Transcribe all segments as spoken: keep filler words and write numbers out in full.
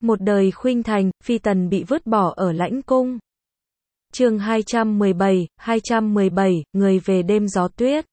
Một đời khuynh thành, phi tần bị vứt bỏ ở lãnh cung. Chương hai trăm mười bảy, hai trăm mười bảy, người về đêm gió tuyết.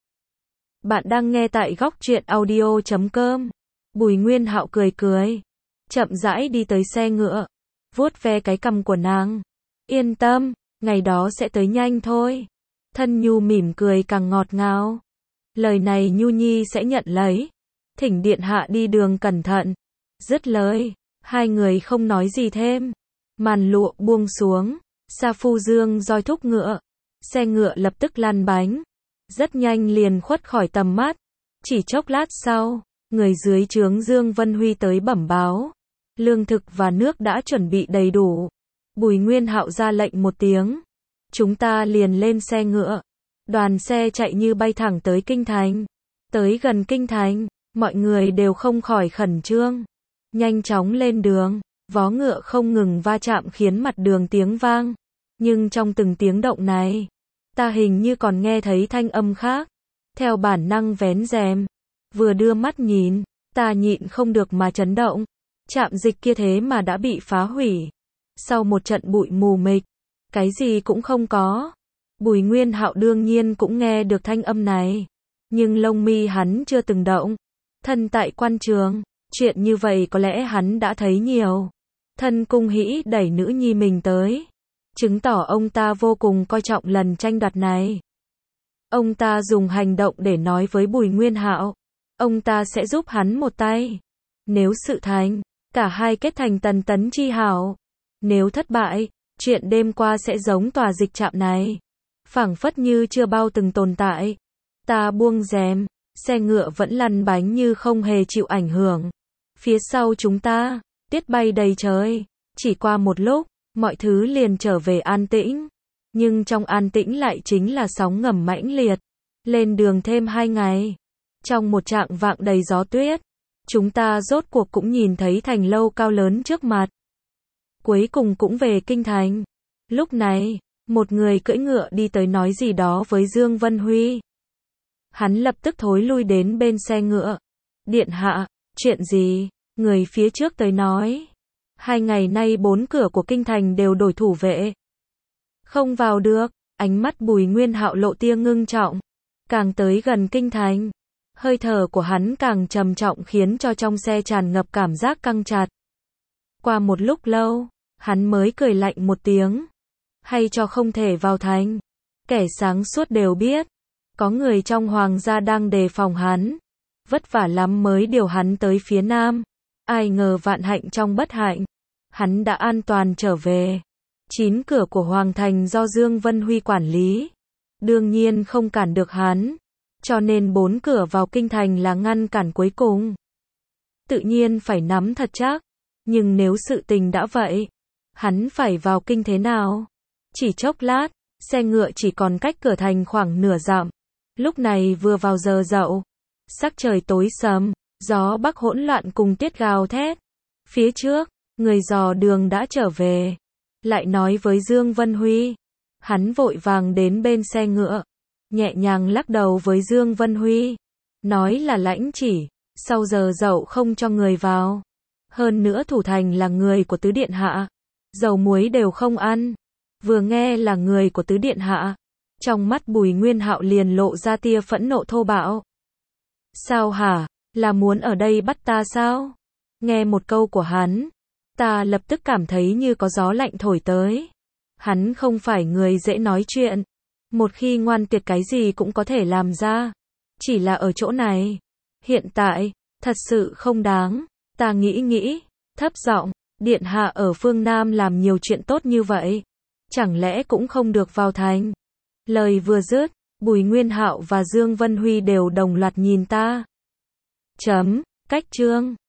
Bạn đang nghe tại góc truyện audio chấm com. Bùi Nguyên Hạo cười cười, chậm rãi đi tới xe ngựa, vuốt ve cái cằm của nàng. Yên tâm, ngày đó sẽ tới nhanh thôi. Thân Nhu mỉm cười càng ngọt ngào. Lời này Nhu Nhi sẽ nhận lấy. Thỉnh điện hạ đi đường cẩn thận. Dứt lời, hai người không nói gì thêm. Màn lụa buông xuống, Sa Phu Dương roi thúc ngựa, xe ngựa lập tức lăn bánh, rất nhanh liền khuất khỏi tầm mắt. Chỉ chốc lát sau, người dưới trướng Dương Vân Huy tới bẩm báo, lương thực và nước đã chuẩn bị đầy đủ. Bùi Nguyên Hạo ra lệnh một tiếng, chúng ta liền lên xe ngựa. Đoàn xe chạy như bay thẳng tới kinh thành. Tới gần kinh thành, mọi người đều không khỏi khẩn trương, nhanh chóng lên đường. Vó ngựa không ngừng va chạm khiến mặt đường tiếng vang, nhưng trong từng tiếng động này, ta hình như còn nghe thấy thanh âm khác. Theo bản năng vén rèm, vừa đưa mắt nhìn, ta nhịn không được mà chấn động. Trạm dịch kia thế mà đã bị phá hủy. Sau một trận bụi mù mịt, cái gì cũng không có. Bùi Nguyên Hạo đương nhiên cũng nghe được thanh âm này, nhưng lông mi hắn chưa từng động. Thân tại quan trường, chuyện như vậy có lẽ hắn đã thấy nhiều. Thân Cung Hĩ đẩy nữ nhi mình tới, chứng tỏ ông ta vô cùng coi trọng lần tranh đoạt này. Ông ta dùng hành động để nói với Bùi Nguyên Hạo, ông ta sẽ giúp hắn một tay. Nếu sự thành, cả hai kết thành tần tấn chi hảo. Nếu thất bại, chuyện đêm qua sẽ giống tòa dịch trạm này, phảng phất như chưa bao từng tồn tại. Ta buông rèm, xe ngựa vẫn lăn bánh như không hề chịu ảnh hưởng. Phía sau chúng ta, tiết bay đầy trời. Chỉ qua một lúc, mọi thứ liền trở về an tĩnh. Nhưng trong an tĩnh lại chính là sóng ngầm mãnh liệt. Lên đường thêm hai ngày, trong một trạng vạng đầy gió tuyết, chúng ta rốt cuộc cũng nhìn thấy thành lâu cao lớn trước mặt. Cuối cùng cũng về kinh thành. Lúc này, một người cưỡi ngựa đi tới nói gì đó với Dương Vân Huy. Hắn lập tức thối lui đến bên xe ngựa. Điện hạ, chuyện gì? Người phía trước tới nói. Hai ngày nay bốn cửa của kinh thành đều đổi thủ vệ, không vào được. Ánh mắt Bùi Nguyên Hạo lộ tia ngưng trọng. Càng tới gần kinh thành, hơi thở của hắn càng trầm trọng khiến cho trong xe tràn ngập cảm giác căng chặt. Qua một lúc lâu, hắn mới cười lạnh một tiếng. Hay cho không thể vào thành. Kẻ sáng suốt đều biết, có người trong hoàng gia đang đề phòng hắn. Vất vả lắm mới điều hắn tới phía nam. Ai ngờ vạn hạnh trong bất hạnh, hắn đã an toàn trở về. Chín cửa của hoàng thành do Dương Vân Huy quản lý, đương nhiên không cản được hắn. Cho nên bốn cửa vào kinh thành là ngăn cản cuối cùng. Tự nhiên phải nắm thật chắc. Nhưng nếu sự tình đã vậy, hắn phải vào kinh thế nào? Chỉ chốc lát, xe ngựa chỉ còn cách cửa thành khoảng nửa dặm. Lúc này vừa vào giờ dậu, sắc trời tối sầm, gió bắc hỗn loạn cùng tiết gào thét. Phía trước, người dò đường đã trở về, lại nói với Dương Vân Huy. Hắn vội vàng đến bên xe ngựa, nhẹ nhàng lắc đầu với Dương Vân Huy, nói là lãnh chỉ, sau giờ dậu không cho người vào. Hơn nữa thủ thành là người của tứ điện hạ, dầu muối đều không ăn. Vừa nghe là người của tứ điện hạ, trong mắt Bùi Nguyên Hạo liền lộ ra tia phẫn nộ thô bạo. Sao hả? Là muốn ở đây bắt ta sao? Nghe một câu của hắn, ta lập tức cảm thấy như có gió lạnh thổi tới. Hắn không phải người dễ nói chuyện. Một khi ngoan tuyệt cái gì cũng có thể làm ra. Chỉ là ở chỗ này, hiện tại, thật sự không đáng. Ta nghĩ nghĩ, thấp giọng, điện hạ ở phương Nam làm nhiều chuyện tốt như vậy, chẳng lẽ cũng không được vào thành? Lời vừa dứt, Bùi Nguyên Hạo và Dương Vân Huy đều đồng loạt nhìn ta. Chấm, cách chương.